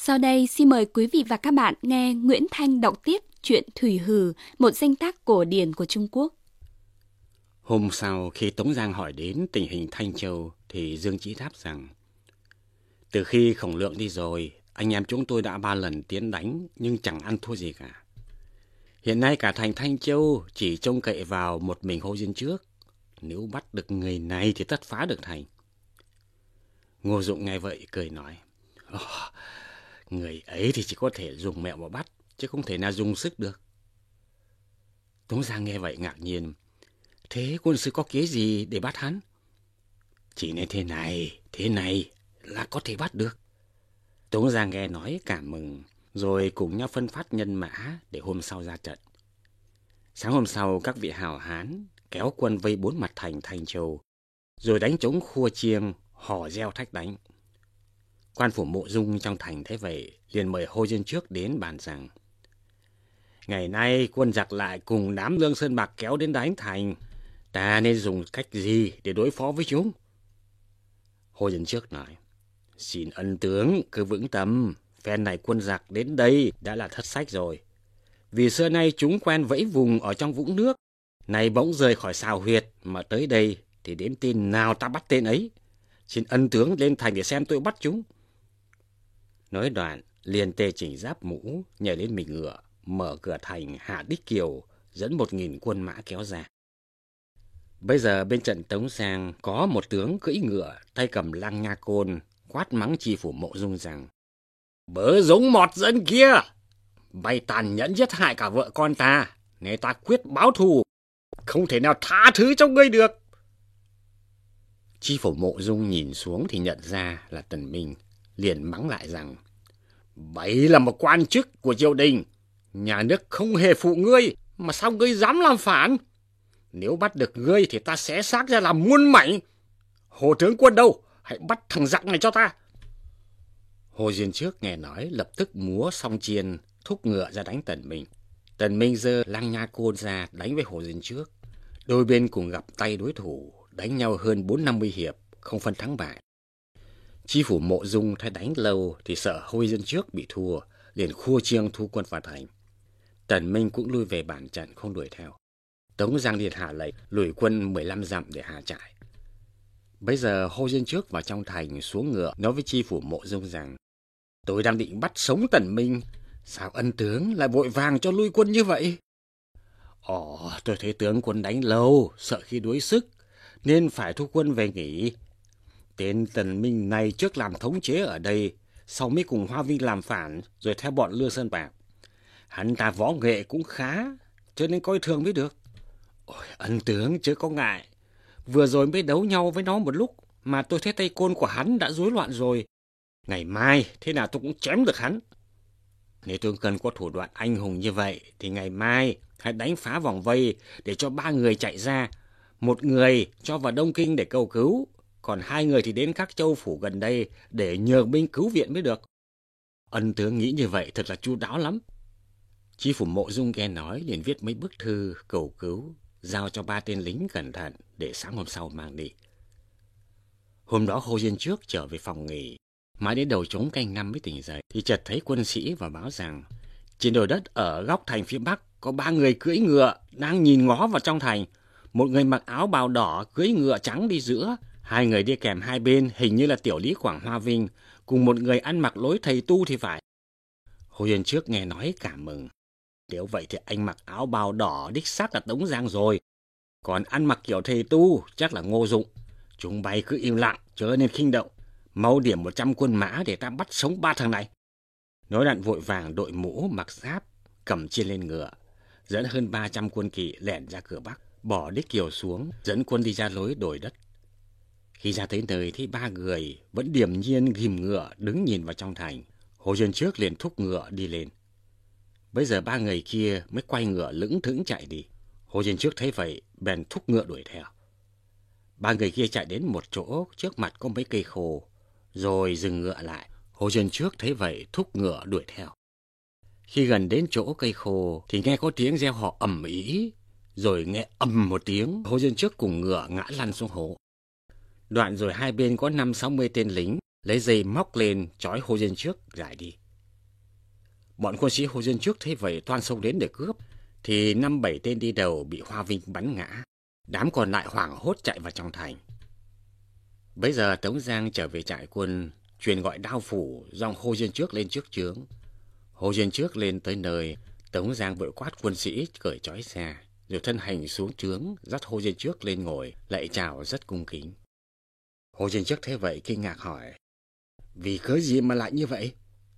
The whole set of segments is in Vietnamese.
Sau đây xin mời quý vị và các bạn nghe Nguyễn Thanh đọc tiếp truyện Thủy Hử, một danh tác cổ điển của Trung Quốc. Hôm sau khi Tống Giang hỏi đến tình hình Thanh Châu thì Dương Chí đáp rằng: từ khi Khổng Lượng đi rồi, anh em chúng tôi đã 3 lần tiến đánh nhưng chẳng ăn thua gì cả. Hiện nay cả thành Thanh Châu chỉ trông cậy vào một mình Hồ Diên Trước. Nếu bắt được người này thì tất phá được thành. Ngô Dụng nghe vậy cười nói: người ấy thì chỉ có thể dùng mẹo mà bắt, chứ không thể nào dùng sức được. Tống Giang nghe vậy ngạc nhiên: thế quân sư có kế gì để bắt hắn? Chỉ nên thế này là có thể bắt được. Tống Giang nghe nói cảm mừng, rồi cùng nhau phân phát nhân mã để hôm sau ra trận. Sáng hôm sau, các vị hào hán kéo quân vây 4 mặt thành Thanh Châu, rồi đánh trống khua chiêng, hò reo thách đánh. Quan phủ Mộ Dung trong thành thấy vậy, liền mời Hồ Diên Trước đến bàn rằng: ngày nay quân giặc lại cùng đám Lương Sơn Bạc kéo đến đánh thành, ta nên dùng cách gì để đối phó với chúng? Hồ Diên Trước nói: xin ân tướng cứ vững tâm, phen này quân giặc đến đây đã là thất sách rồi. Vì xưa nay chúng quen vẫy vùng ở trong vũng nước, nay bỗng rời khỏi sào huyệt mà tới đây thì đến tên nào ta bắt tên ấy. Xin ân tướng lên thành để xem tôi bắt chúng. Nói đoạn liền tề chỉnh giáp mũ, nhảy lên mình ngựa, mở cửa thành hạ đích kiều, dẫn 1000 quân mã kéo ra. Bây giờ bên trận Tống Giang có một tướng cưỡi ngựa, tay cầm lăng nha côn, quát mắng chi phủ Mộ Dung rằng: bớ giống mọt dân kia, bay tàn nhẫn giết hại cả vợ con ta, nên ta quyết báo thù, không thể nào tha thứ cho ngươi được. Chi phủ Mộ Dung nhìn xuống thì nhận ra là Tần Minh, liền mắng lại rằng: bấy là một quan chức của triều đình, nhà nước không hề phụ ngươi, mà sao ngươi dám làm phản? Nếu bắt được ngươi thì ta xé xác ra làm muôn mảnh. Hồ tướng quân đâu? Hãy bắt thằng giặc này cho ta. Hồ Diên Trước nghe nói lập tức múa song chiên, thúc ngựa ra đánh Tần Minh. Tần Minh giơ lăng nha côn ra đánh với Hồ Diên Trước. Đôi bên cùng gặp tay đối thủ, đánh nhau hơn 40-50 hiệp, không phân thắng bại. Chi phủ Mộ Dung thấy đánh lâu thì sợ Hồ Diên Trước bị thua, liền khua chiêng thu quân vào thành. Tần Minh cũng lui về bản trận, không đuổi theo. Tống Giang liền hạ lệnh lùi quân 15 dặm để hạ trại. Bây giờ Hồ Diên Trước vào trong thành xuống ngựa nói với chi phủ Mộ Dung rằng: tôi đang định bắt sống Tần Minh, sao ân tướng lại vội vàng cho lui quân như vậy? Tôi thấy tướng quân đánh lâu, sợ khi đuối sức, nên phải thu quân về nghỉ. Tên Tần Minh này trước làm thống chế ở đây, sau mới cùng Hoa Vinh làm phản, rồi theo bọn Lương Sơn Bạc. Hắn ta võ nghệ cũng khá, cho nên coi thường mới được. Ân tướng chớ có ngại, vừa rồi mới đấu nhau với nó một lúc mà tôi thấy tay côn của hắn đã rối loạn rồi. Ngày mai thế nào tôi cũng chém được hắn. Nếu tướng cần có thủ đoạn anh hùng như vậy thì ngày mai hãy đánh phá vòng vây để cho 3 người chạy ra. 1 người cho vào Đông Kinh để cầu cứu, còn 2 người thì đến các châu phủ gần đây để nhờ binh cứu viện mới được. Ân tướng nghĩ như vậy thật là chu đáo lắm. Chi phủ Mộ Dung nghe nói liền viết mấy bức thư cầu cứu, giao cho 3 tên lính cẩn thận để sáng hôm sau mang đi. Hôm đó Hồ Diên Trước trở về phòng nghỉ, mãi đến đầu trống canh 5 mới tỉnh dậy thì chợt thấy quân sĩ và báo rằng trên đồi đất ở góc thành phía bắc có 3 người cưỡi ngựa đang nhìn ngó vào trong thành. Một người mặc áo bào đỏ cưỡi ngựa trắng đi giữa, 2 người đi kèm hai bên hình như là tiểu lý Quảng Hoa Vinh, cùng một người ăn mặc lối thầy tu thì phải. Hồ Diên Trước nghe nói cảm mừng. Nếu vậy thì anh mặc áo bào đỏ đích xác là Tống Giang rồi, còn ăn mặc kiểu thầy tu chắc là Ngô Dụng. Chúng bay cứ im lặng, chớ nên khinh động, mau điểm 100 quân mã để ta bắt sống 3 thằng này. Nói đoạn vội vàng đội mũ mặc giáp, cầm chiên lên ngựa, dẫn hơn 300 quân kỵ lẻn ra cửa bắc, bỏ đích kiều xuống, dẫn quân đi ra lối đồi đất. Khi ra tới nơi thì 3 người vẫn điềm nhiên ghim ngựa đứng nhìn vào trong thành. Hồ Diên Trước liền thúc ngựa đi lên. Bây giờ 3 người kia mới quay ngựa lững thững chạy đi. Hồ Diên Trước thấy vậy bèn thúc ngựa đuổi theo. 3 người kia chạy đến một chỗ trước mặt có mấy cây khô, rồi dừng ngựa lại. Hồ Diên Trước thấy vậy thúc ngựa đuổi theo. Khi gần đến chỗ cây khô thì nghe có tiếng reo hò ầm ĩ, rồi nghe ầm một tiếng, Hồ Diên Trước cùng ngựa ngã lăn xuống hố. Đoạn rồi hai bên có 50-60 tên lính lấy dây móc lên trói Hồ Diên Trước giải đi. Bọn quân sĩ Hồ Diên Trước thấy vậy toan xông đến để cướp, thì 5-7 tên đi đầu bị Hoa Vinh bắn ngã. Đám còn lại hoảng hốt chạy vào trong thành. Bấy giờ Tống Giang trở về trại quân, truyền gọi Đao Phủ dòng Hồ Diên Trước lên trước trướng. Hồ Diên Trước lên tới nơi, Tống Giang vội quát quân sĩ cởi trói ra, rồi thân hành xuống trướng, dắt Hồ Diên Trước lên ngồi, lạy chào rất cung kính. Hồ Diên Trước thấy vậy kinh ngạc hỏi: vì cớ gì mà lại như vậy?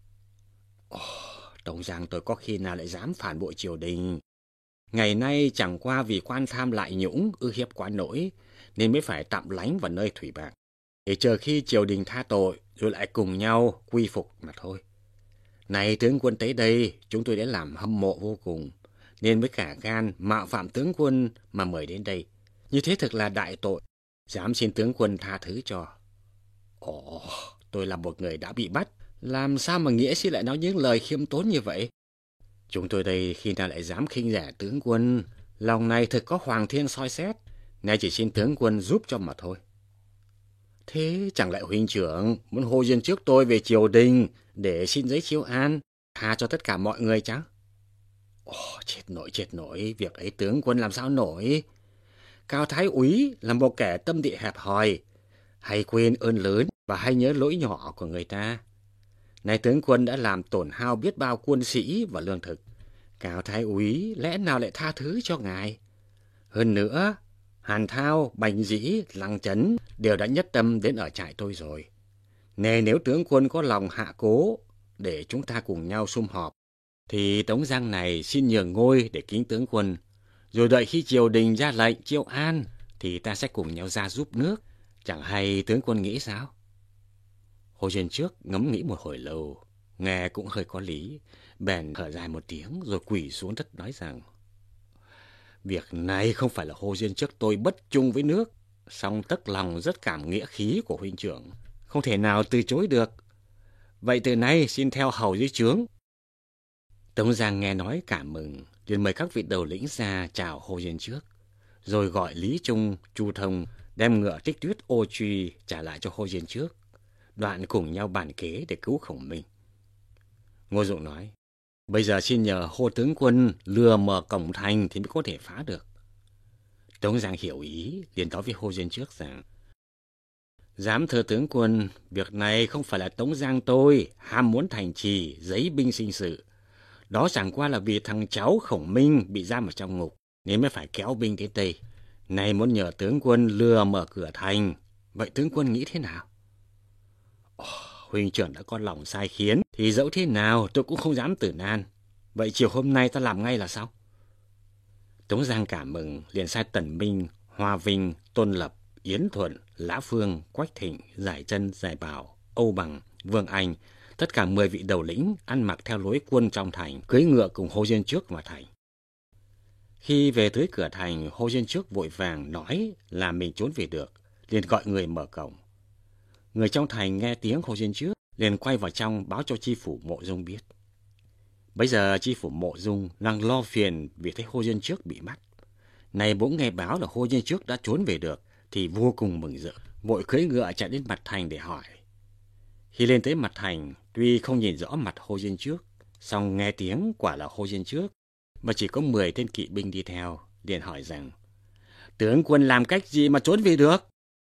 Tống Giang, tôi có khi nào lại dám phản bội triều đình. Ngày nay chẳng qua vì quan tham lại nhũng, ư hiếp quá nỗi, nên mới phải tạm lánh vào nơi thủy bạc, để chờ khi triều đình tha tội, rồi lại cùng nhau quy phục mà thôi. Này tướng quân tới đây, chúng tôi đã làm hâm mộ vô cùng, nên mới cả gan mạo phạm tướng quân mà mời đến đây. Như thế thực là đại tội, dám xin tướng quân tha thứ cho. Tôi là một người đã bị bắt, làm sao mà nghĩa sĩ lại nói những lời khiêm tốn như vậy? Chúng tôi đây khi nào lại dám khinh rẻ tướng quân, lòng này thực có hoàng thiên soi xét, nay chỉ xin tướng quân giúp cho mà thôi. Thế chẳng lẽ huynh trưởng muốn Hồ Diên Trước tôi về triều đình để xin giấy chiêu an, tha cho tất cả mọi người chăng? Chết nổi, việc ấy tướng quân làm sao nổi. Cao Thái úy là một kẻ tâm địa hẹp hòi, hay quên ơn lớn và hay nhớ lỗi nhỏ của người ta. Này tướng quân đã làm tổn hao biết bao quân sĩ và lương thực, Cao Thái úy lẽ nào lại tha thứ cho ngài? Hơn nữa, Hàn Thao, Bành Dĩ, Lăng Chấn đều đã nhất tâm đến ở trại tôi rồi. Này nếu tướng quân có lòng hạ cố để chúng ta cùng nhau sum họp, thì Tống Giang này xin nhường ngôi để kính tướng quân, rồi đợi khi triều đình ra lệnh chiêu an thì ta sẽ cùng nhau ra giúp nước. Chẳng hay tướng quân nghĩ sao? Hồ Diên Trước ngẫm nghĩ một hồi lâu, nghe cũng hơi có lý, bèn thở dài một tiếng rồi quỳ xuống đất nói rằng: việc này không phải là Hồ Diên Trước tôi bất chung với nước, song tất lòng rất cảm nghĩa khí của huynh trưởng, không thể nào từ chối được. Vậy từ nay xin theo hầu dưới trướng. Tống Giang nghe nói cảm mừng, liền mời các vị đầu lĩnh ra chào Hồ Diên Trước, rồi gọi Lý Trung, Chu Thông đem ngựa Tích Tuyết ô truy trả lại cho Hồ Diên Trước, đoạn cùng nhau bàn kế để cứu Khổng Minh. Ngô Dụng nói: bây giờ xin nhờ Hồ tướng quân lừa mở cổng thành thì mới có thể phá được. Tống Giang hiểu ý, liền nói với Hồ Diên Trước rằng: giám thưa tướng quân, việc này không phải là Tống Giang tôi ham muốn thành trì giấy binh sinh sự. Đó chẳng qua là vì thằng cháu Khổng Minh bị giam ở trong ngục, nên mới phải kéo binh đến đây. Này muốn nhờ tướng quân lừa mở cửa thành, vậy tướng quân nghĩ thế nào? Huynh trưởng đã có lòng sai khiến, thì dẫu thế nào tôi cũng không dám tử nan. Vậy chiều hôm nay ta làm ngay là sao? Tống Giang cảm mừng, liền sai Tần Minh, Hoa Vinh, Tôn Lập, Yến Thuận, Lã Phương, Quách Thịnh, Giải Trân, Giải Bảo, Âu Bằng, Vương Anh, tất cả 10 vị đầu lĩnh ăn mặc theo lối quân trong thành, cưỡi ngựa cùng Hồ Diên Trước vào thành. Khi về tới cửa thành, Hồ Diên Trước vội vàng nói là mình trốn về được, liền gọi người mở cổng. Người trong thành nghe tiếng Hồ Diên Trước, liền quay vào trong báo cho chi phủ Mộ Dung biết. Bây giờ chi phủ Mộ Dung đang lo phiền vì thấy Hồ Diên Trước bị bắt. Này bỗng nghe báo là Hồ Diên Trước đã trốn về được, thì vô cùng mừng rỡ, vội cưỡi ngựa chạy đến mặt thành để hỏi. Khi lên tới mặt thành, tuy không nhìn rõ mặt Hồ Diên Trước, song nghe tiếng quả là Hồ Diên Trước, mà chỉ có 10 tên kỵ binh đi theo, liền hỏi rằng: tướng quân làm cách gì mà trốn về được?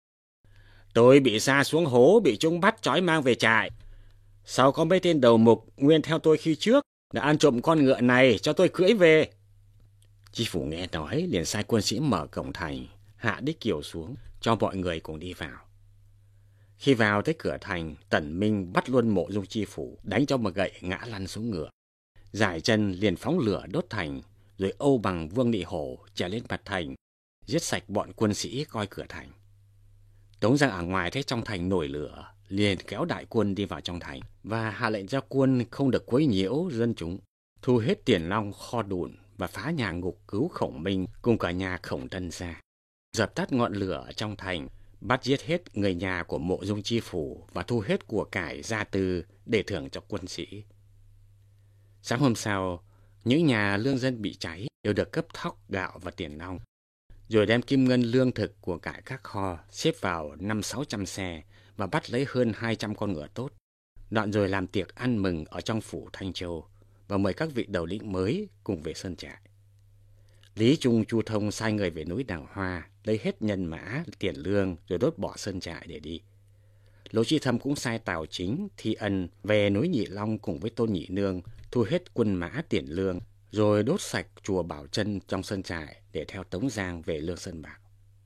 Tôi bị sa xuống hố, bị chúng bắt trói mang về trại. Sau có mấy tên đầu mục nguyên theo tôi khi trước đã ăn trộm con ngựa này cho tôi cưỡi về. Chi phủ nghe nói liền sai quân sĩ mở cổng thành, hạ đích kiều xuống cho mọi người cùng đi vào. Khi vào tới cửa thành, Tần Minh bắt luôn Mộ Dung chi phủ, đánh cho một gậy ngã lăn xuống ngựa. Giải Trân liền phóng lửa đốt thành, rồi Âu Bằng, Vương Nị Hổ trèo lên mặt thành, giết sạch bọn quân sĩ coi cửa thành. Tống Giang ở ngoài thấy trong thành nổi lửa, liền kéo đại quân đi vào trong thành và hạ lệnh cho quân không được quấy nhiễu dân chúng, thu hết tiền long kho đụn và phá nhà ngục cứu Khổng Minh cùng cả nhà Khổng Tân ra, dập tắt ngọn lửa trong thành, bắt giết hết người nhà của Mộ Dung chi phủ và thu hết của cải gia tư để thưởng cho quân sĩ. Sáng hôm sau, những nhà lương dân bị cháy đều được cấp thóc, gạo và tiền long, rồi đem kim ngân lương thực của cải các kho xếp vào 500-600 xe và bắt lấy hơn 200 con ngựa tốt. Đoạn rồi làm tiệc ăn mừng ở trong phủ Thanh Châu và mời các vị đầu lĩnh mới cùng về sơn trại. Lý Trung, Chu Thông sai người về núi Đàng Hoa, lấy hết nhân mã, tiền lương rồi đốt bỏ sơn trại để đi. Lỗ Chí Thâm cũng sai Tào Chính, Thi Ân về núi Nhị Long cùng với Tôn Nhị Nương, thu hết quân mã tiền lương, rồi đốt sạch chùa Bảo Trân trong sơn trại để theo Tống Giang về Lương Sơn Bảo.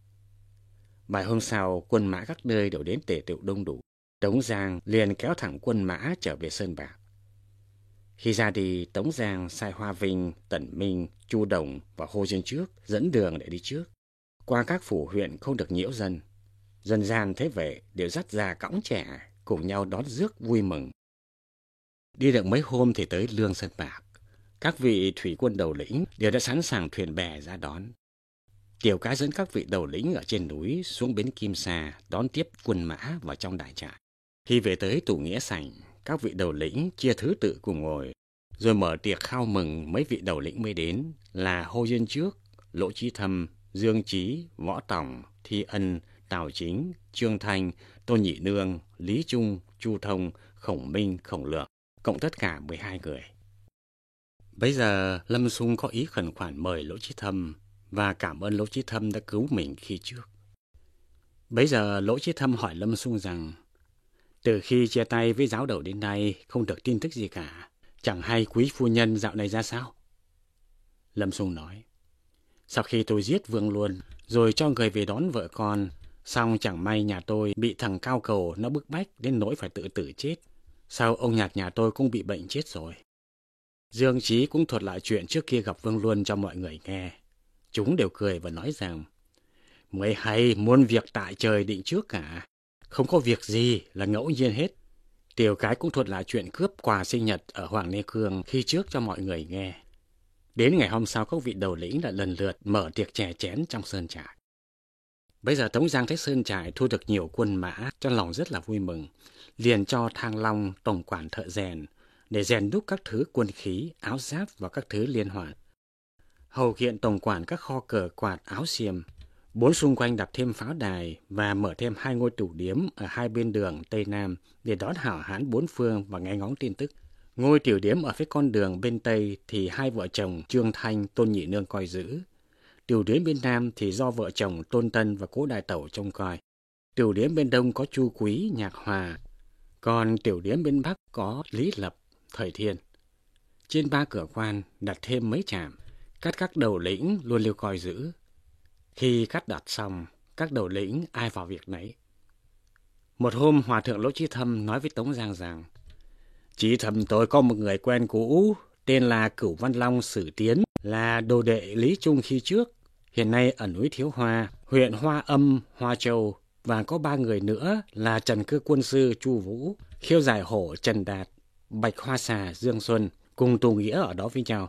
Bài hôm sau, quân mã các nơi đều đến tề tựu đông đủ. Tống Giang liền kéo thẳng quân mã trở về Sơn Bảo. Khi ra đi, Tống Giang sai Hoa Vinh, Tần Minh, Chu Đồng và Hồ Diên Trước dẫn đường để đi trước. Qua các phủ huyện không được nhiễu dân. Dân gian thế vậy đều dắt già cõng trẻ cùng nhau đón rước vui mừng. Đi được mấy hôm thì tới Lương Sơn Bạc. Các vị thủy quân đầu lĩnh đều đã sẵn sàng thuyền bè ra đón. Tiểu Cái dẫn các vị đầu lĩnh ở trên núi xuống bến Kim Sa đón tiếp quân mã vào trong đại trại. Khi về tới tủ nghĩa sảnh, các vị đầu lĩnh chia thứ tự cùng ngồi, rồi mở tiệc khao mừng mấy vị đầu lĩnh mới đến là Hồ Diên Trước, Lỗ Chí Thâm, Dương Chí, Võ Tòng, Thi Ân, Tào Chính, Trương Thanh, Tôn Nhị Nương, Lý Trung, Chu Thông, Khổng Minh, Khổng Lượng, cộng tất cả 12 người. Bấy giờ Lâm Xung có ý khẩn khoản mời Lỗ Chí Thâm và cảm ơn Lỗ Chí Thâm đã cứu mình khi trước. Bấy giờ Lỗ Chí Thâm hỏi Lâm Xung rằng từ khi chia tay với giáo đầu đến nay không được tin tức gì cả, chẳng hay quý phu nhân dạo này ra sao? Lâm Xung nói, sau khi tôi giết Vương Luân rồi cho người về đón vợ con, xong chẳng may nhà tôi bị thằng Cao Cầu nó bức bách đến nỗi phải tự tử chết. Sau ông Nhạc nhà tôi cũng bị bệnh chết rồi. Dương Chí cũng thuật lại chuyện trước kia gặp Vương Luân cho mọi người nghe. Chúng đều cười và nói rằng mới hay muôn việc tại trời định trước cả, không có việc gì là ngẫu nhiên hết. Tiểu Cái cũng thuật lại chuyện cướp quà sinh nhật ở Hoàng Nê Cương khi trước cho mọi người nghe. Đến ngày hôm sau các vị đầu lĩnh đã lần lượt mở tiệc chè chén trong sơn trại. Bây giờ Tống Giang thấy sơn trại thu được nhiều quân mã, trong lòng rất là vui mừng, liền cho Thang Long tổng quản thợ rèn để rèn đúc các thứ quân khí, áo giáp và các thứ liên hoàn. Hầu kiện tổng quản các kho cờ quạt áo xiêm, 4 xung quanh đặt thêm pháo đài và mở thêm 2 ngôi tủ điếm ở 2 bên đường Tây Nam để đón hảo hán 4 phương và nghe ngóng tin tức. Ngôi tiểu điếm ở phía con đường bên Tây thì 2 vợ chồng Trương Thanh, Tôn Nhị Nương coi giữ. Tiểu điếm bên Nam thì do vợ chồng Tôn Tân và Cố Đại Tẩu trông coi. Tiểu điếm bên Đông có Chu Quý, Nhạc Hòa. Còn tiểu điếm bên Bắc có Lý Lập, Thời Thiên. Trên 3 cửa quan đặt thêm mấy trạm, các đầu lĩnh luôn lưu coi giữ. Khi cắt đặt xong, các đầu lĩnh ai vào việc nấy. Một hôm, Hòa thượng Lỗ Chí Thâm nói với Tống Giang rằng, Chí Thâm tôi có một người quen cũ, tên là Cửu Văn Long Sử Tiến, là đồ đệ Lý Trung khi trước, hiện nay ở núi Thiếu Hoa, huyện Hoa Âm, Hoa Châu, và có 3 người nữa là Trần Cư Quân Sư Chu Vũ, Khiêu Giải Hổ Trần Đạt, Bạch Hoa Xà Dương Xuân, cùng tù nghĩa ở đó với nhau.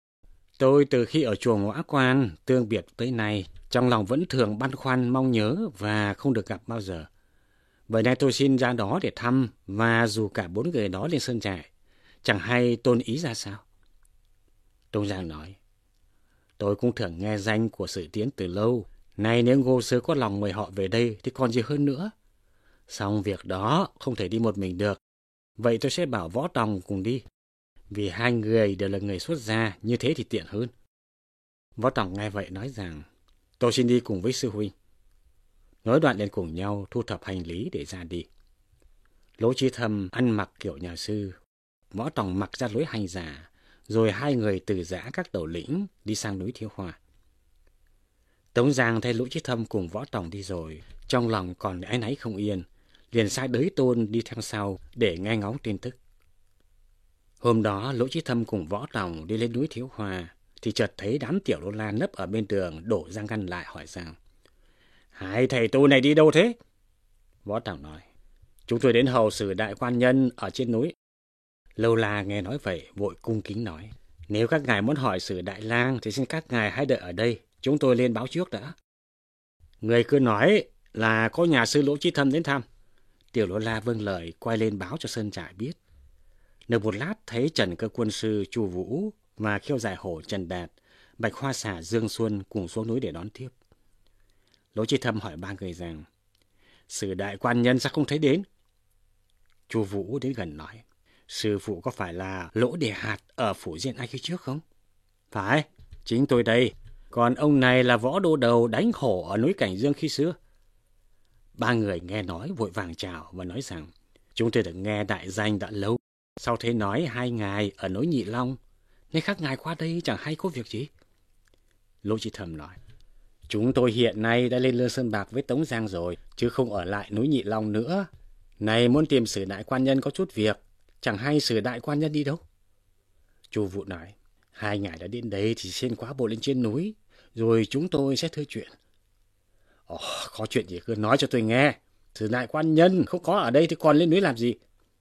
Tôi từ khi ở chùa Ngõa Quan tương biệt tới nay, trong lòng vẫn thường băn khoăn mong nhớ và không được gặp bao giờ. Vậy nay tôi xin ra đó để thăm và dù cả 4 người đó lên sơn trại, chẳng hay tôn ý ra sao. Tống Giang nói, tôi cũng thường nghe danh của Sử Tiến từ lâu, nay nếu Ngô Sứ có lòng mời họ về đây thì còn gì hơn nữa. Xong việc đó không thể đi một mình được, vậy tôi sẽ bảo Võ Tòng cùng đi. Vì 2 người đều là người xuất gia, như thế thì tiện hơn. Võ Tòng nghe vậy nói rằng, tôi xin đi cùng với sư huynh. Nói đoạn liền cùng nhau thu thập hành lý để ra đi. Lỗ Chí Thâm ăn mặc kiểu nhà sư, Võ Tòng mặc ra lối hành giả, rồi 2 người từ giã các đầu lĩnh đi sang núi Thiếu Hoa. Tống Giang thấy Lỗ Chí Thâm cùng Võ Tòng đi rồi, trong lòng còn áy náy không yên, liền sai Đới Tôn đi theo sau để nghe ngóng tin tức. Hôm đó Lỗ Chí Thâm cùng Võ Tòng đi lên núi Thiếu Hoa, thì chợt thấy đám tiểu đô la nấp ở bên đường đổ ra ngăn lại hỏi rằng, 2 thầy tu này đi đâu thế? Võ Tòng nói, chúng tôi đến hầu Sử đại quan nhân ở trên núi. Lâu La nghe nói vậy vội cung kính nói, nếu các ngài muốn hỏi Sử đại lang thì xin các ngài hãy đợi ở đây, chúng tôi lên báo trước đã. Người cứ nói là có nhà sư Lỗ Chí Thâm đến thăm. Tiểu đô la vâng lời quay lên báo cho sơn trại biết. Được một lát thấy Trần Cơ Quân Sư Chu Vũ và Khiêu Giải Hổ Trần Đạt, Bạch Hoa Xà Dương Xuân cùng xuống núi để đón tiếp. Lỗ Chí Thâm hỏi 3 người rằng, Sử đại quan nhân sao không thấy đến? Chu Vũ đến gần nói, Sư phụ có phải là Lỗ Đề Hạt ở phủ Diên Anh trước không? Phải, chính tôi đây. Còn ông này là Võ Đô Đầu đánh hổ ở núi Cảnh Dương khi xưa. Ba người nghe nói vội vàng chào và nói rằng chúng tôi được nghe đại danh đã lâu. Sau thế nói 2 ngày ở núi Nhị Long, nên các ngài qua đây chẳng hay có việc gì. Lỗ Chí Thầm nói, chúng tôi hiện nay đã lên Lương Sơn Bạc với Tống Giang rồi, chứ không ở lại núi Nhị Long nữa. Này muốn tìm Sử Đại Quan Nhân có chút việc, chẳng hay Sử Đại Quan Nhân đi đâu. Chu Vũ nói, 2 ngài đã đến đây thì xin quá bộ lên trên núi, rồi chúng tôi sẽ thưa chuyện. Có chuyện gì cứ nói cho tôi nghe. Sử Đại Quan Nhân không có ở đây thì còn lên núi làm gì?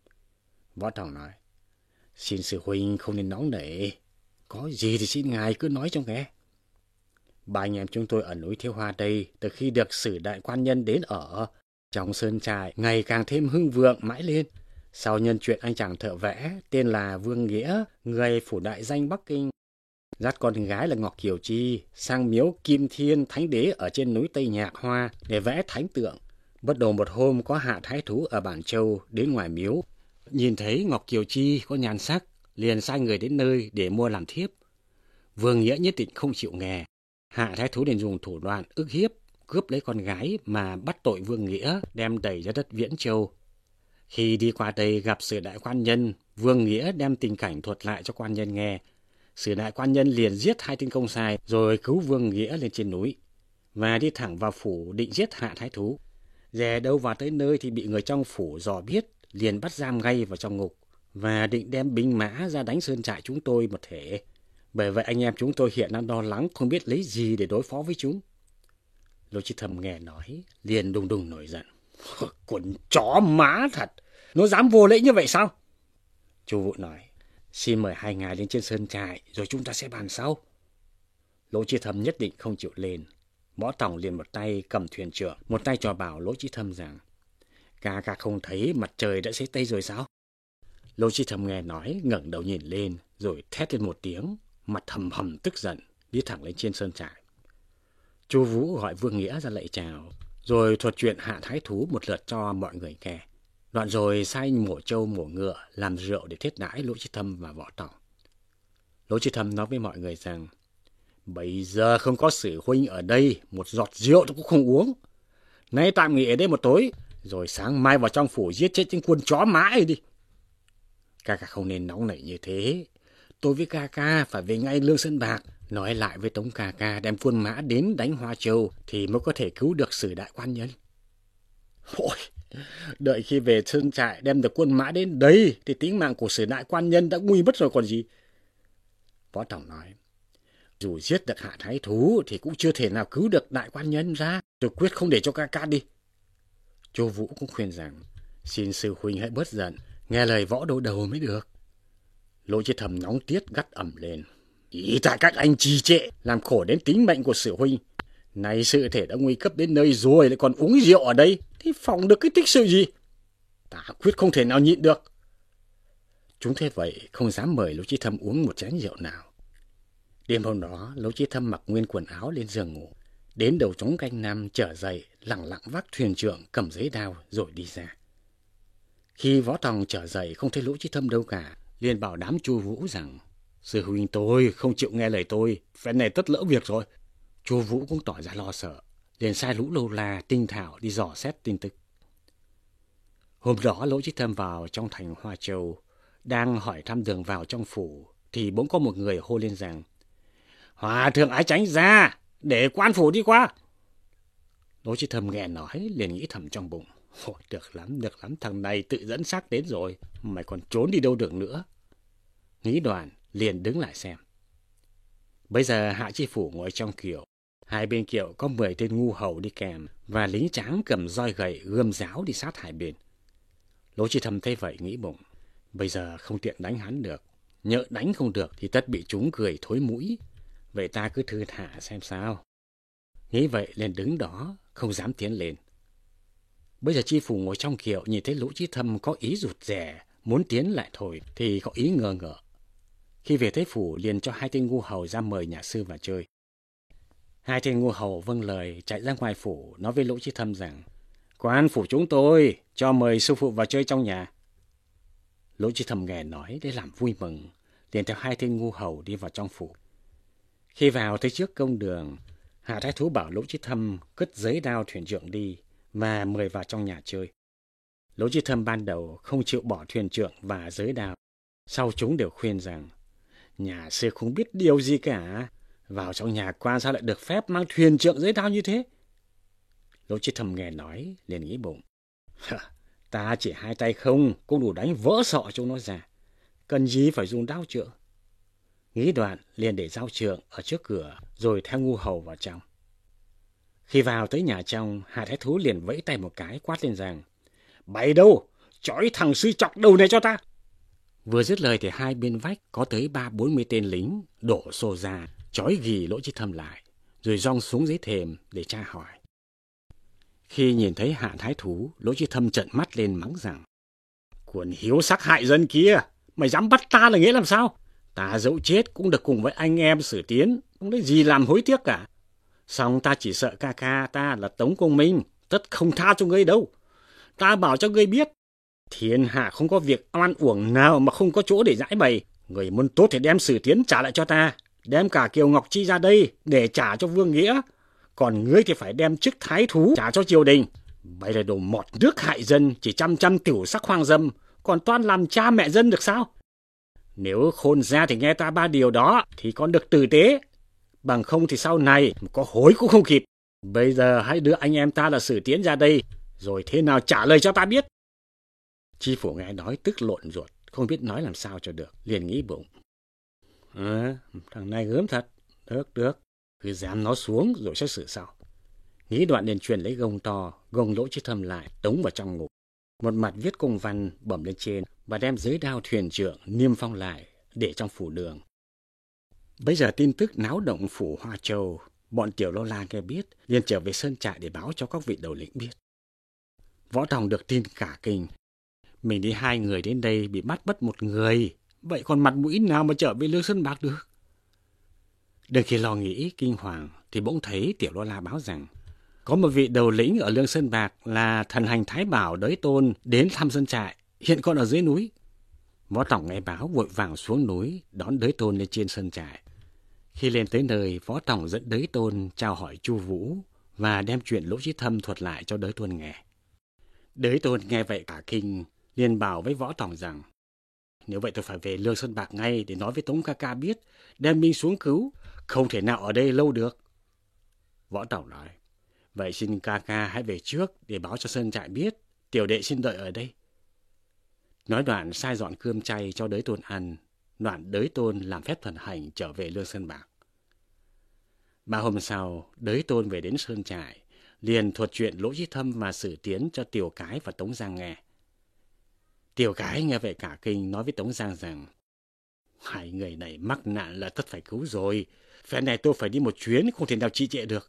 Võ Tòng nói, xin sư huynh không nên nóng nảy. Có gì thì xin ngài cứ nói cho nghe. Ba anh em chúng tôi ở núi Thiếu Hoa đây, từ khi được Sử Đại Quan Nhân đến ở, trong sơn trại ngày càng thêm hưng vượng mãi lên. Sau nhân chuyện anh chàng thợ vẽ tên là Vương Nghĩa, người phủ đại danh Bắc Kinh, dắt con gái là Ngọc Kiều Chi sang miếu Kim Thiên Thánh Đế ở trên núi Tây Nhạc Hoa để vẽ thánh tượng. Bất đồ một hôm có hạ thái thú ở Bản Châu đến ngoài miếu, nhìn thấy Ngọc Kiều Chi có nhan sắc, liền sai người đến nơi để mua làm thiếp. Vương Nghĩa nhất định không chịu nghe. Hạ thái thú liền dùng thủ đoạn ức hiếp, cướp lấy con gái mà bắt tội Vương Nghĩa, đem đẩy ra đất Viễn Châu. Khi đi qua đây gặp Sử Đại Quan Nhân, Vương Nghĩa đem tình cảnh thuật lại cho quan nhân nghe. Sử Đại Quan Nhân liền giết 2 tên công sai, rồi cứu Vương Nghĩa lên trên núi và đi thẳng vào phủ định giết Hạ thái thú. Dè đâu vào tới nơi thì bị người trong phủ dò biết, liền bắt giam ngay vào trong ngục và định đem binh mã ra đánh sơn trại chúng tôi một thể. Bởi vậy anh em chúng tôi hiện đang lo lắng không biết lấy gì để đối phó với chúng. Lỗ Chí Thầm nghe nói, liền đùng đùng nổi giận. Quần chó má thật, nó dám vô lễ như vậy sao? Chu Vũ nói, xin mời 2 ngài lên trên sơn trại, rồi chúng ta sẽ bàn sau. Lỗ Chí Thầm nhất định không chịu lên. Võ Tòng liền một tay cầm thuyền trưởng, một tay trò bảo Lỗ Chí Thầm rằng, ca không thấy mặt trời đã xế tây rồi sao? Lỗ Chí Thầm nghe nói, ngẩng đầu nhìn lên, rồi thét lên một tiếng, mặt hầm hầm tức giận, đi thẳng lên trên sơn trại. Chu Vũ gọi Vương Nghĩa ra lạy chào, rồi thuật chuyện Hạ thái thú một lượt cho mọi người nghe. Đoạn rồi sai mổ trâu mổ ngựa làm rượu để thiết đãi Lỗ Chí Thầm và Võ Tòng. Lỗ Chí Thầm nói với mọi người rằng, bây giờ không có Sử huynh ở đây, một giọt rượu tôi cũng không uống. Nay tạm nghỉ ở đây một tối, rồi sáng mai vào trong phủ giết chết những quân chó má ấy đi. Ca không nên nóng nảy như thế. Tôi với ca phải về ngay Lương Sơn Bạc, nói lại với Tống ca đem quân mã đến đánh Hoa Châu thì mới có thể cứu được Sử Đại Quan Nhân. Ôi, đợi khi về sơn trại đem được quân mã đến đây thì tính mạng của Sử Đại Quan Nhân đã nguy mất rồi còn gì. Võ Tòng nói, dù giết được Hạ thái thú thì cũng chưa thể nào cứu được Đại Quan Nhân ra, tôi quyết không để cho ca đi. Chu Vũ cũng khuyên rằng, xin sư huynh hãy bớt giận, nghe lời Võ Đô Đầu mới được. Lỗ Chí Thầm nóng tiết gắt ầm lên, ý tại các anh trì trệ làm khổ đến tính mệnh của Sử huynh. Này sự thể đã nguy cấp đến nơi rồi lại còn uống rượu ở đây thì phòng được cái tích sự gì? Ta quyết không thể nào nhịn được. Chúng thế vậy không dám mời Lỗ Chí Thầm uống một chén rượu nào. Đêm hôm đó Lỗ Chí Thầm mặc nguyên quần áo lên giường ngủ, đến đầu trống canh 5 trở dậy, lẳng lặng vác thuyền trưởng cầm giấy đao rồi đi ra. Khi Võ Tòng trở dậy không thấy Lỗ Chí Thầm đâu cả, liền bảo đám Chu Vũ rằng, sư huynh tôi không chịu nghe lời tôi, phen này tất lỡ việc rồi. Chu Vũ cũng tỏ ra lo sợ, liền sai lũ lâu la Tinh Thảo đi dò xét tin tức. Hôm đó Lỗ Chí Thầm vào trong thành Hoa Châu, đang hỏi thăm đường vào trong phủ thì bỗng có một người hô lên rằng, Hòa thượng ái tránh ra, để quan phủ đi qua. Lỗ Chí Thầm nghe nói liền nghĩ thầm trong bụng, được lắm, thằng này tự dẫn xác đến rồi, mày còn trốn đi đâu được nữa. Nghĩ đoạn liền đứng lại xem. Bây giờ Hạ Chi Phủ ngồi trong kiệu, 2 bên kiệu có 10 tên ngu hầu đi kèm và lính tráng cầm roi gậy gươm giáo đi sát hai bên. Lỗ Chí Thầm thấy vậy nghĩ bụng, bây giờ không tiện đánh hắn được, nhỡ đánh không được thì tất bị chúng cười thối mũi, vậy ta cứ thư thả xem sao. Nghĩ vậy liền đứng đó không dám tiến lên. Bây giờ Chi Phủ ngồi trong kiệu nhìn thấy Lỗ Chí Thầm có ý rụt rè, muốn tiến lại thôi thì có ý ngờ ngợ. Khi về tới phủ liền cho 2 tên ngu hầu ra mời nhà sư vào chơi. 2 tên ngu hầu vâng lời chạy ra ngoài phủ nói với Lỗ Chí Thầm rằng, quan phủ chúng tôi cho mời sư phụ vào chơi trong nhà. Lỗ Chí Thâm nghe nói để làm vui mừng, liền theo hai tên ngu hầu đi vào trong phủ. Khi vào tới trước công đường, Hạ Thái Thú bảo Lỗ Chí Thâm cất giấy đao thuyền trưởng đi và mời vào trong nhà chơi. Lỗ Chí Thâm ban đầu không chịu bỏ thuyền trưởng và giấy đao. Sau chúng đều khuyên rằng nhà sư không biết điều gì cả, vào trong nhà quan sao lại được phép mang thuyền trưởng giấy đao như thế. Lỗ Chí Thâm nghe nói liền nghĩ bụng, ta chỉ hai tay không cũng đủ đánh vỡ sọ chúng nó ra, cần gì phải dùng đao trượng. Nghĩ đoạn liền để dao trượng ở trước cửa rồi theo ngu hầu vào trong. Khi vào tới nhà trong, Hạ Thái Thú liền vẫy tay một cái quát lên rằng, bày đâu, trói thằng sư chọc đầu này cho ta. Vừa dứt lời thì hai bên vách có tới 30-40 tên lính đổ xô ra, trói ghì Lỗ Chí Thâm lại, rồi giong xuống dưới thềm để tra hỏi. Khi nhìn thấy Hạ Thái Thú, Lỗ Chí Thâm trợn mắt lên mắng rằng, quần hiếu sắc hại dân kia, mày dám bắt ta là nghĩa làm sao? Ta dẫu chết cũng được cùng với anh em Sử Tiến, không lấy gì làm hối tiếc cả. Song ta chỉ sợ ca ca ta là Tống Công Minh, tất không tha cho ngươi đâu. Ta bảo cho ngươi biết, thiên hạ không có việc oan uổng nào mà không có chỗ để giải bày. Người muốn tốt thì đem Sử Tiến trả lại cho ta, đem cả Kiều Ngọc Chi ra đây để trả cho Vương Nghĩa. Còn ngươi thì phải đem chức thái thú trả cho triều đình. Vậy là đồ mọt nước hại dân, chỉ chăm tiểu sắc hoang dâm, còn toan làm cha mẹ dân được sao? Nếu khôn ra thì nghe ta ba điều đó thì còn được tử tế, bằng không thì sau này có hối cũng không kịp. Bây giờ hãy đưa anh em ta là Sử Tiến ra đây, rồi thế nào trả lời cho ta biết. Tri phủ nghe nói tức lộn ruột, không biết nói làm sao cho được, liền nghĩ bụng, thằng này gớm thật, được, cứ dám nó xuống rồi xét xử sau. Nghĩ đoạn liền truyền lấy gông to, gông Lỗ Chí Thâm lại, tống vào trong ngục. Một mặt viết công văn bẩm lên trên và đem giấy đao thuyền trưởng niêm phong lại để trong phủ đường. Bây giờ tin tức náo động phủ Hoa Châu, bọn Tiểu Lâu La nghe biết liền trở về sơn trại để báo cho các vị đầu lĩnh biết. Võ Tòng được tin cả kinh, mình đi 2 người đến đây bị bắt mất 1 người, vậy còn mặt mũi nào mà trở về Lương Sơn Bạc được? Đừng khi lo nghĩ kinh hoàng thì bỗng thấy Tiểu Lâu La báo rằng có một vị đầu lĩnh ở Lương Sơn Bạc là thần hành Thái Bảo Đới Tôn đến thăm sơn trại, hiện còn ở dưới núi. Võ Tòng nghe báo vội vàng xuống núi đón Đới Tôn lên trên sơn trại. Khi lên tới nơi, Võ Tòng dẫn Đới Tôn chào hỏi Chu Vũ và đem chuyện Lỗ Chí Thâm thuật lại cho Đới Tôn nghe. Đới Tôn nghe vậy cả kinh, liền bảo với Võ Tòng rằng, nếu vậy tôi phải về Lương Sơn Bạc ngay để nói với Tống ca ca biết, đem binh xuống cứu, không thể nào ở đây lâu được. Võ Tòng nói, vậy xin ca ca hãy về trước để báo cho sơn trại biết, tiểu đệ xin đợi ở đây. Nói đoạn sai dọn cơm chay cho Đới Tôn ăn, đoạn Đới Tôn làm phép thần hành trở về Lương Sơn Bạc. 3 hôm sau, Đới Tôn về đến sơn trại, liền thuật chuyện Lỗ Chí Thâm và Sử Tiến cho Tiểu Cái và Tống Giang nghe. Tiểu Cái nghe vậy cả kinh, nói với Tống Giang rằng, 2 người này mắc nạn là tất phải cứu rồi, phen này tôi phải đi một chuyến, không thể nào trì trệ được.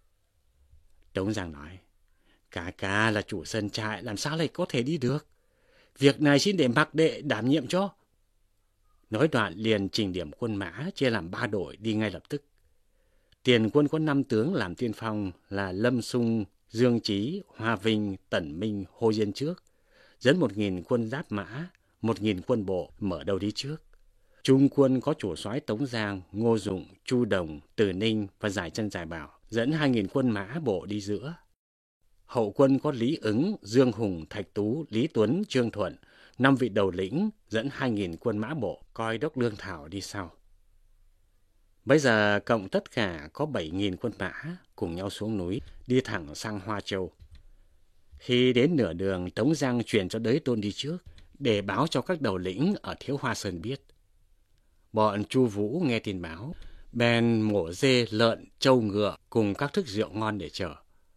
Tống Giang nói, ca ca là chủ sơn trại, làm sao lại có thể đi được? Việc này xin để Mạc Đệ đảm nhiệm cho. Nói đoạn liền trình điểm quân mã chia làm 3 đội đi ngay lập tức. Tiền quân có 5 tướng làm tiên phong là Lâm Sung, Dương Chí, Hoa Vinh, Tẩn Minh, Hồ Diên trước, dẫn 1.000 quân giáp mã, 1.000 quân bộ mở đầu đi trước. Trung quân có chủ soái Tống Giang, Ngô Dụng, Chu Đồng, Từ Ninh và Giải Chân Giải Bảo, dẫn 2.000 quân mã bộ đi giữa. Hậu quân có Lý Ứng, Dương Hùng, Thạch Tú, Lý Tuấn, Trương Thuận, 5 vị đầu lĩnh dẫn 2.000 quân mã bộ, coi đốc Lương Thảo đi sau. Bây giờ cộng tất cả có 7.000 quân mã cùng nhau xuống núi, đi thẳng sang Hoa Châu. Khi đến nửa đường, Tống Giang truyền cho Đới Tôn đi trước, để báo cho các đầu lĩnh ở Thiếu Hoa Sơn biết. Bọn Chu Vũ nghe tin báo, bèn mổ dê, lợn, trâu, ngựa cùng các thức rượu ngon để chờ.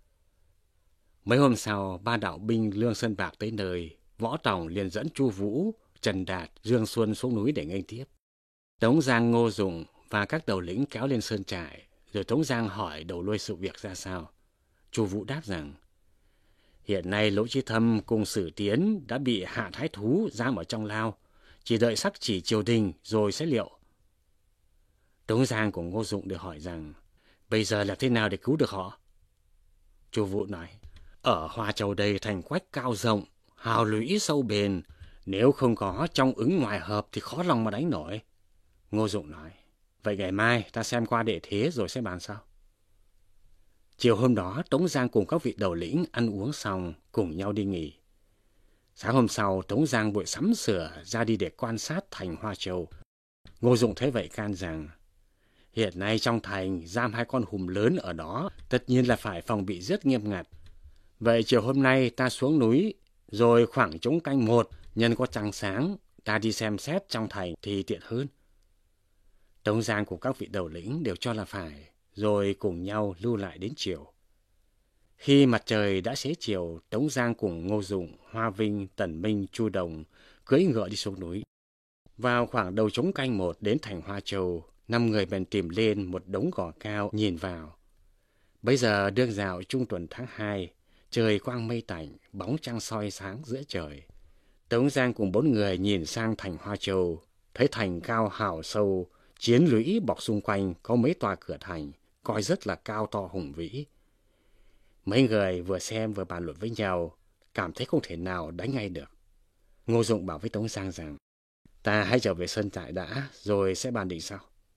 Mấy hôm sau, 3 đạo binh Lương Sơn Bạc tới nơi, Võ Tòng liền dẫn Chu Vũ, Trần Đạt, Dương Xuân xuống núi để nghênh tiếp. Tống Giang, Ngô Dụng và các đầu lĩnh kéo lên sơn trại, rồi Tống Giang hỏi đầu đuôi sự việc ra sao. Chu Vũ đáp rằng, hiện nay Lỗ Chí Thâm cùng Sử Tiến đã bị Hạ Thái Thú giam ở trong lao, chỉ đợi sắc chỉ triều đình rồi sẽ liệu. Tống Giang cùng Ngô Dụng được hỏi rằng, bây giờ làm thế nào để cứu được họ? Chu Vũ nói, ở Hoa Châu đây thành quách cao rộng, hào lũy sâu bền, Nếu không có trong ứng ngoài hợp thì khó lòng mà đánh nổi. Ngô Dụng nói, vậy ngày mai ta xem qua địa thế rồi sẽ bàn sau. Chiều hôm đó, Tống Giang cùng các vị đầu lĩnh ăn uống xong, cùng nhau đi nghỉ. Sáng hôm sau, Tống Giang vội sắm sửa ra đi để quan sát thành Hoa Châu. Ngô Dụng thấy vậy can rằng, hiện nay trong thành giam 2 con hùm lớn ở đó, tất nhiên là phải phòng bị rất nghiêm ngặt. Vậy chiều hôm nay ta xuống núi, rồi khoảng trống canh 1, nhân có trăng sáng, ta đi xem xét trong thành thì tiện hơn. Tống Giang cùng các vị đầu lĩnh đều cho là phải, rồi cùng nhau lưu lại đến chiều. Khi mặt trời đã xế chiều, Tống Giang cùng Ngô Dụng, Hoa Vinh, Tần Minh, Chu Đồng cưỡi ngựa đi xuống núi. Vào khoảng đầu trống canh 1 đến thành Hoa Châu, 5 người bèn tìm lên một đống gò cao nhìn vào. Bây giờ đương dạo trung tuần tháng 2, trời quang mây tạnh, bóng trăng soi sáng giữa trời. Tống Giang cùng 4 người nhìn sang thành Hoa Châu, thấy thành cao hào sâu, chiến lũy bọc xung quanh có mấy tòa cửa thành, coi rất là cao to hùng vĩ. Mấy người vừa xem vừa bàn luận với nhau, cảm thấy không thể nào đánh ngay được. Ngô Dụng bảo với Tống Giang rằng, ta hãy trở về sân trại đã, rồi sẽ bàn định sau.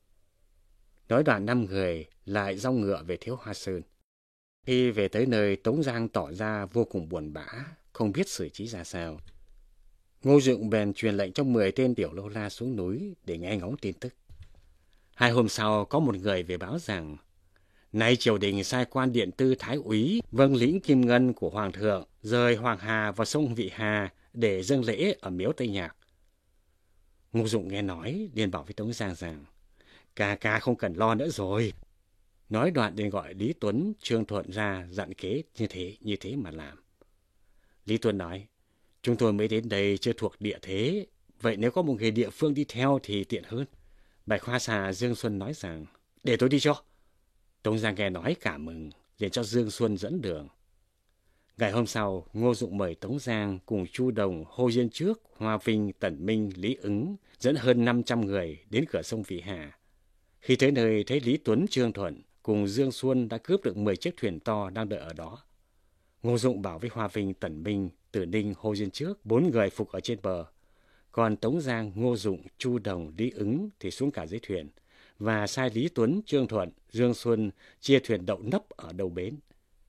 Nói đoạn 5 người lại dong ngựa về Thiếu Hoa Sơn. Khi về tới nơi, Tống Giang tỏ ra vô cùng buồn bã, không biết xử trí ra sao. Ngô Dụng bèn truyền lệnh cho 10 tên tiểu lâu la xuống núi để nghe ngóng tin tức. 2 hôm sau, có một người về báo rằng, nay triều đình sai quan điện tư thái úy vâng lĩnh kim ngân của hoàng thượng rời Hoàng Hà vào sông Vị Hà để dâng lễ ở miếu Tây Nhạc. Ngô Dụng nghe nói, liền bảo với Tống Giang rằng, ca không cần lo nữa rồi. Nói đoạn liền gọi Lý Tuấn, Trương Thuận ra dặn kế như thế mà làm. Lý Tuấn nói, chúng tôi mới đến đây chưa thuộc địa thế, vậy nếu có một người địa phương đi theo thì tiện hơn. Bạch Hoa Xà Dương Xuân nói rằng, để tôi đi cho. Tống Giang nghe nói cả mừng, liền cho Dương Xuân dẫn đường. Ngày hôm sau, Ngô Dụng mời Tống Giang cùng Chu Đồng, Hồ Diên Trước, Hoa Vinh, Tần Minh, Lý Ứng dẫn hơn 500 người đến cửa sông Vị Hà. Khi tới nơi thấy Lý Tuấn, Trương Thuận cùng Dương Xuân đã cướp được 10 chiếc thuyền to đang đợi ở đó. Ngô Dụng bảo với Hoa Vinh, Tần Minh, Tử Ninh, Hồ Diên Trước 4 người phục ở trên bờ. Còn Tống Giang, Ngô Dụng, Chu Đồng, Lý Ứng thì xuống cả dưới thuyền, và sai Lý Tuấn, Trương Thuận, Dương Xuân chia thuyền đậu nấp ở đầu bến.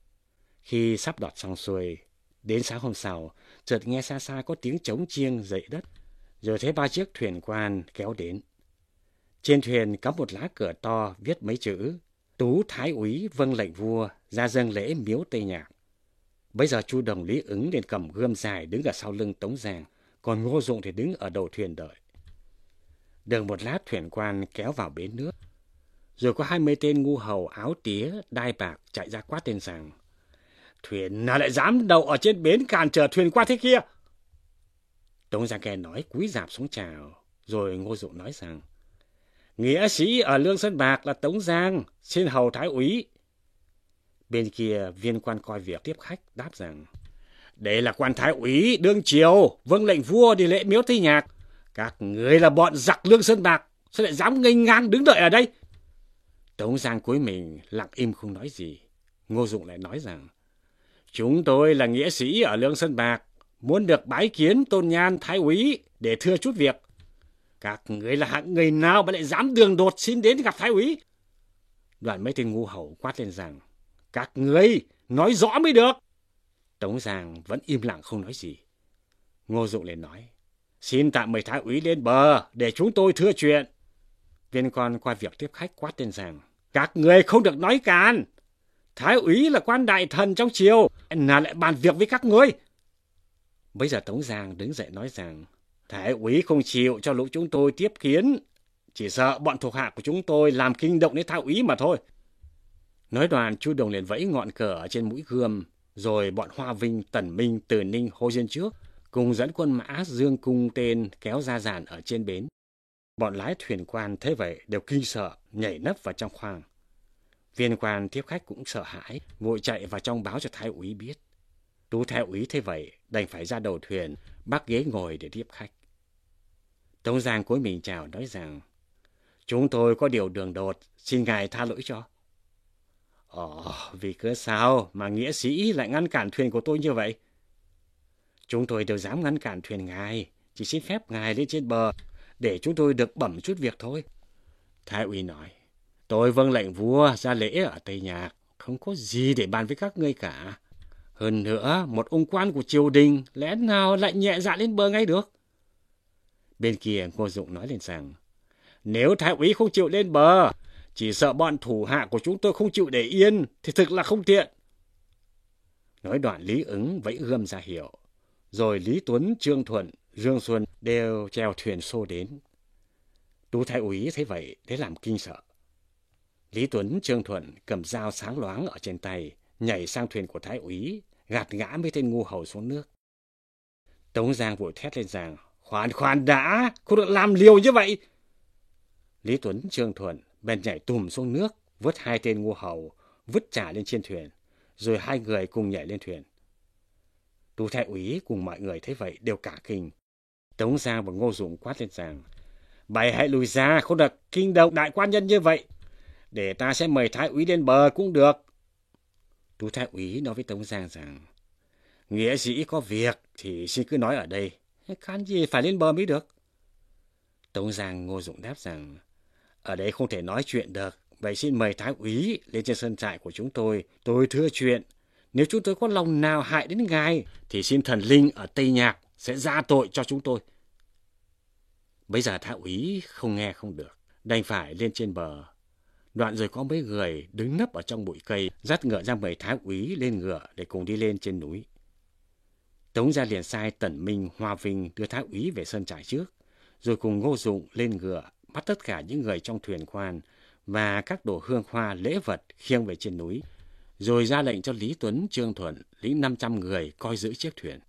Khi sắp đọt xong xuôi, đến sáng hôm sau, chợt nghe xa xa có tiếng trống chiêng dậy đất, rồi thấy 3 chiếc thuyền quan kéo đến. Trên thuyền có một lá cờ to viết mấy chữ, Tú Thái úy vâng lệnh vua ra dâng lễ miếu Tây Nhạc. Bây giờ Chu Đồng, Lý Ứng liền cầm gươm dài đứng ở sau lưng Tống Giang, còn Ngô Dụng thì đứng ở đầu thuyền đợi. Được một lát thuyền quan kéo vào bến nước, rồi có 20 tên ngu hầu áo tía, đai bạc chạy ra quát lên rằng, thuyền nào lại dám đậu ở trên bến cản trở thuyền qua thế kia? Tống Giang nghe nói cúi rạp xuống chào, rồi Ngô Dụng nói rằng, nghĩa sĩ ở Lương Sơn Bạc là Tống Giang, xin hầu thái úy. Bên kia viên quan coi việc tiếp khách đáp rằng, đây là quan thái úy đương triều vâng lệnh vua đi lễ miếu Tây Nhạc. Các người là bọn giặc Lương Sơn Bạc, sao lại dám nghênh ngang đứng đợi ở đây? Tống Giang cúi mình lặng im không nói gì. Ngô Dụng lại nói rằng, chúng tôi là nghĩa sĩ ở Lương Sơn Bạc, muốn được bái kiến Tôn Nhan thái úy để thưa chút việc. Các người là hạng người nào mà lại dám đường đột xin đến gặp thái úy? Đoạn mấy tên ngu hầu quát lên rằng, các người nói rõ mới được. Tống Giang vẫn im lặng không nói gì. Ngô Dụng liền nói, xin tạm mời thái úy lên bờ để chúng tôi thưa chuyện. Viên quan qua việc tiếp khách quát lên rằng, các người không được nói càn. Thái úy là quan đại thần trong triều, nào lại bàn việc với các ngươi? Bây giờ Tống Giang đứng dậy nói rằng, thái úy không chịu cho lũ chúng tôi tiếp kiến, chỉ sợ bọn thuộc hạ của chúng tôi làm kinh động đến thái úy mà thôi. Nói đoạn, Chu Đồng liền vẫy ngọn cờ ở trên mũi gươm, rồi bọn Hoa Vinh, Tần Minh, Từ Ninh, Hồ Diên Trước cùng dẫn quân mã dương cung tên kéo ra dàn ở trên bến. Bọn lái thuyền quan thấy vậy đều kinh sợ, nhảy nấp vào trong khoang. Viên quan tiếp khách cũng sợ hãi, vội chạy vào trong báo cho thái úy biết. Tú thái úy thấy vậy đành phải ra đầu thuyền, bắt ghế ngồi để tiếp khách. Tống Giang cúi mình chào nói rằng, chúng tôi có điều đường đột, xin ngài tha lỗi cho. Vì cớ sao mà nghĩa sĩ lại ngăn cản thuyền của tôi như vậy? Chúng tôi đều dám ngăn cản thuyền ngài, chỉ xin phép ngài lên trên bờ để chúng tôi được bẩm chút việc thôi. Thái úy nói, tôi vâng lệnh vua ra lễ ở Tây Nhạc, không có gì để bàn với các ngươi cả. Hơn nữa, một ông quan của triều đình lẽ nào lại nhẹ dạ lên bờ ngay được. Bên kia Ngô Dụng nói lên rằng, nếu thái úy không chịu lên bờ, chỉ sợ bọn thủ hạ của chúng tôi không chịu để yên, thì thực là không tiện. Nói đoạn Lý Ứng vẫy gươm ra hiệu, rồi Lý Tuấn, Trương Thuận, Dương Xuân đều chèo thuyền xô đến. Tú thái úy thấy vậy để làm kinh sợ. Lý Tuấn, Trương Thuận cầm dao sáng loáng ở trên tay, nhảy sang thuyền của thái úy, gạt ngã mấy tên ngu hầu xuống nước. Tống Giang vội thét lên rằng, khoan đã, không được làm liều như vậy. Lý Tuấn, Trương Thuận bèn nhảy tùm xuống nước, vớt hai tên ngu hầu, vứt trả lên trên thuyền, rồi hai người cùng nhảy lên thuyền. Tú thái úy cùng mọi người thấy vậy đều cả kinh. Tống Giang và Ngô Dụng quát lên rằng, bày hãy lùi ra, không được kinh động đại quan nhân như vậy. Để ta sẽ mời thái úy lên bờ cũng được. Tú thái úy nói với Tống Giang rằng, nghĩa sĩ có việc thì xin cứ nói ở đây, can gì phải lên bờ mới được. Tống Giang, Ngô Dụng đáp rằng, ở đây không thể nói chuyện được, vậy xin mời thái úy lên trên sân trại của chúng tôi thưa chuyện. Nếu chúng tôi có lòng nào hại đến ngài, thì xin thần linh ở Tây Nhạc sẽ ra tội cho chúng tôi. Bây giờ thái úy không nghe không được, đành phải lên trên bờ. Đoạn rồi có mấy người đứng nấp ở trong bụi cây, dắt ngựa ra mời thái úy lên ngựa để cùng đi lên trên núi. Tống Gia liền sai Tần Minh, Hoa Vinh đưa thái úy về sân trại trước, rồi cùng Ngô Dụng lên ngựa, bắt tất cả những người trong thuyền khoan và các đồ hương hoa lễ vật khiêng về trên núi, rồi ra lệnh cho Lý Tuấn, Trương Thuận lĩnh 500 người coi giữ chiếc thuyền.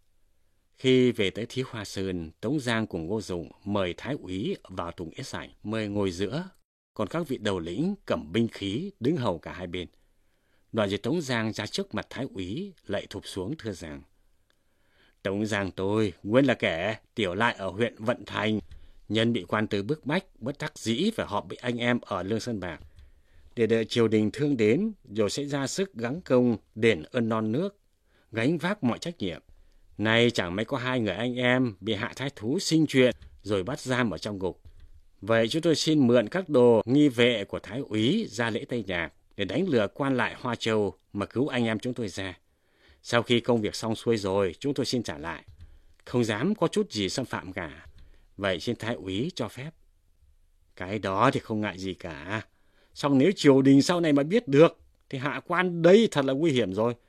Khi về tới Thí Hoa Sơn, Tống Giang cùng Ngô Dụng mời thái úy vào thùng yết sảnh, mời ngồi giữa, còn các vị đầu lĩnh cầm binh khí đứng hầu cả hai bên. Đoạn rồi Tống Giang ra trước mặt thái úy, lạy thụp xuống thưa rằng, Tống Giang tôi nguyên là kẻ tiểu lại ở huyện Vận Thành, nhân bị quan tư bức bách, bất đắc dĩ phải họp với anh em ở Lương Sơn Bạc. Để đợi triều đình thương đến, rồi sẽ ra sức gắng công đền ơn non nước, gánh vác mọi trách nhiệm. Nay chẳng mấy có hai người anh em bị hạ thái thú sinh chuyện, rồi bắt giam ở trong ngục. Vậy chúng tôi xin mượn các đồ nghi vệ của thái úy ra lễ Tây Nhạc để đánh lừa quan lại Hoa Châu mà cứu anh em chúng tôi ra. Sau khi công việc xong xuôi rồi, chúng tôi xin trả lại. Không dám có chút gì xâm phạm cả. Vậy xin thái úy cho phép. Cái đó thì không ngại gì cả. Xong nếu triều đình sau này mà biết được, thì hạ quan đây thật là nguy hiểm rồi.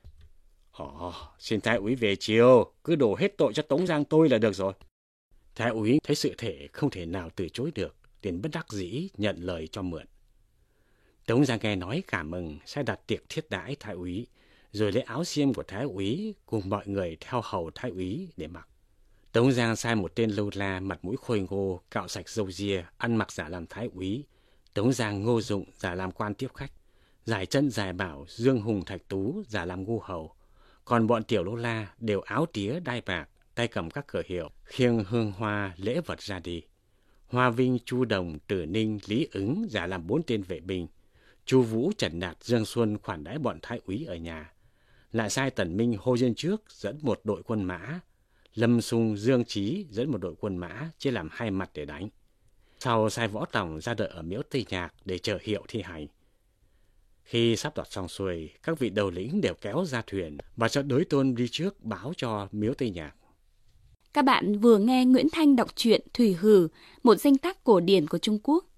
Xin thái úy về triều, cứ đổ hết tội cho Tống Giang tôi là được rồi. Thái úy thấy sự thể không thể nào từ chối được, liền bất đắc dĩ nhận lời cho mượn. Tống Giang nghe nói cảm mừng, sẽ đặt tiệc thiết đãi thái úy, rồi lấy áo xiêm của thái úy cùng mọi người theo hầu thái úy để mặc. Tống Giang sai một tên lâu la mặt mũi khôi ngô, cạo sạch râu ria, ăn mặc giả làm thái úy. Tống Giang, Ngô Dụng giả làm quan tiếp khách, Giải Chân, Giải Bảo, Dương Hùng, Thạch Tú giả làm ngu hầu. Còn bọn tiểu lâu la đều áo tía đai bạc, tay cầm các cờ hiệu, khiêng hương hoa lễ vật ra đi. Hoa Vinh, Chu Đồng, Tử Ninh, Lý Ứng giả làm 4 tên vệ binh. Chu Vũ, Trần Đạt, Dương Xuân khoản đãi bọn thái úy ở nhà. Lại sai Tần Minh, Hồ Diên Trước dẫn một đội quân mã, Lâm Sung, Dương Chí dẫn một đội quân mã chia làm hai mặt để đánh. Sau sai Võ Tòng ra đợi ở miếu Tây Nhạc để chờ hiệu thi hành. Khi sắp đặt xong xuôi, các vị đầu lĩnh đều kéo ra thuyền và cho đối tôn đi trước báo cho miếu Tây Nhạc. Các bạn vừa nghe Nguyễn Thanh đọc truyện Thủy Hử, một danh tác cổ điển của Trung Quốc.